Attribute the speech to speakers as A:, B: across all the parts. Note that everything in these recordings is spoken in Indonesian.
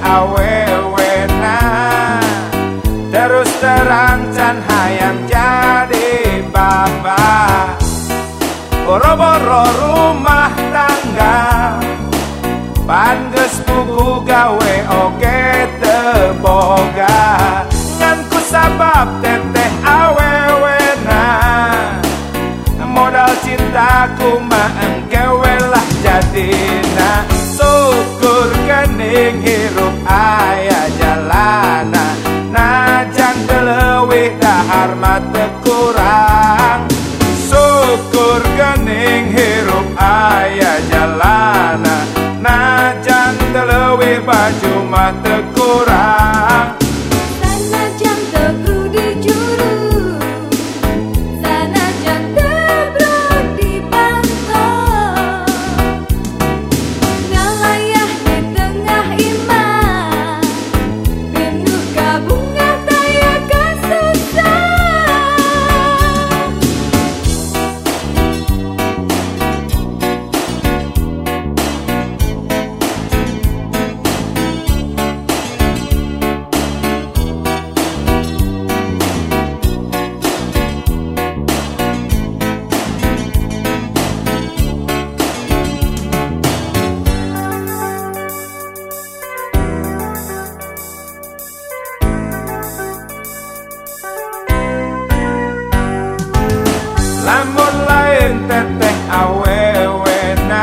A: awewena, terus terang can hayang jadi bapak. Boro-boro rumah tangga, pan geus pugu gawe oge teu boga. Ngan ku sabab teteh awewena, modal cintaku mah engkewe lah jadina. Syukur geuning hirup aya jalana, najan teu leuwih dahar mah teu kurang. Syukur geuning hirup aya jalana, najan teu leuwih baju mah teu kurang.
B: Sanajan teu kudu juru, sanajan teu brodi pantau, ngalayah di tengah imah, penuh kabunga daya kasusah.
A: Lamun lain teteh awewena,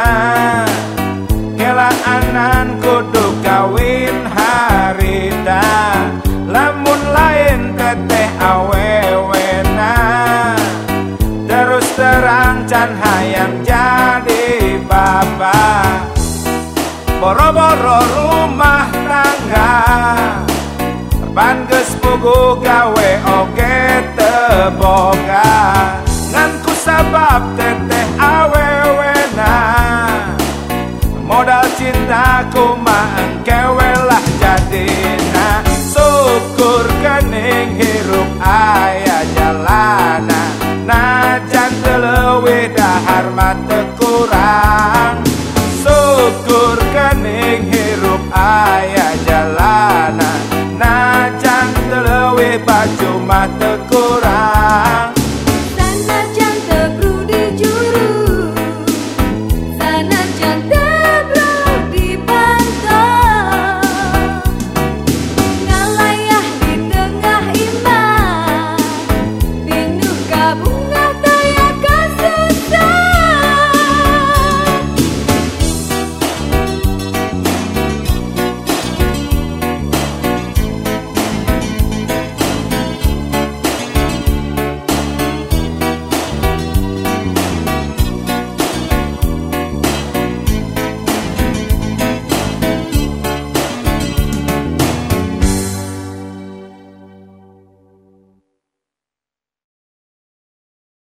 A: kelaanan kudu kawin harita. Lamun lain teteh awewena, terus terang can hayang jadi bapak. Boro-boro rumah tangga, pan geus pugu gawe oge teu boga. Ngan ku sabab teteh awewena, modal cintaku mah engkewe lah jadina. Syukur geuning hirup aya jalana, najan teu leuwih dahar mah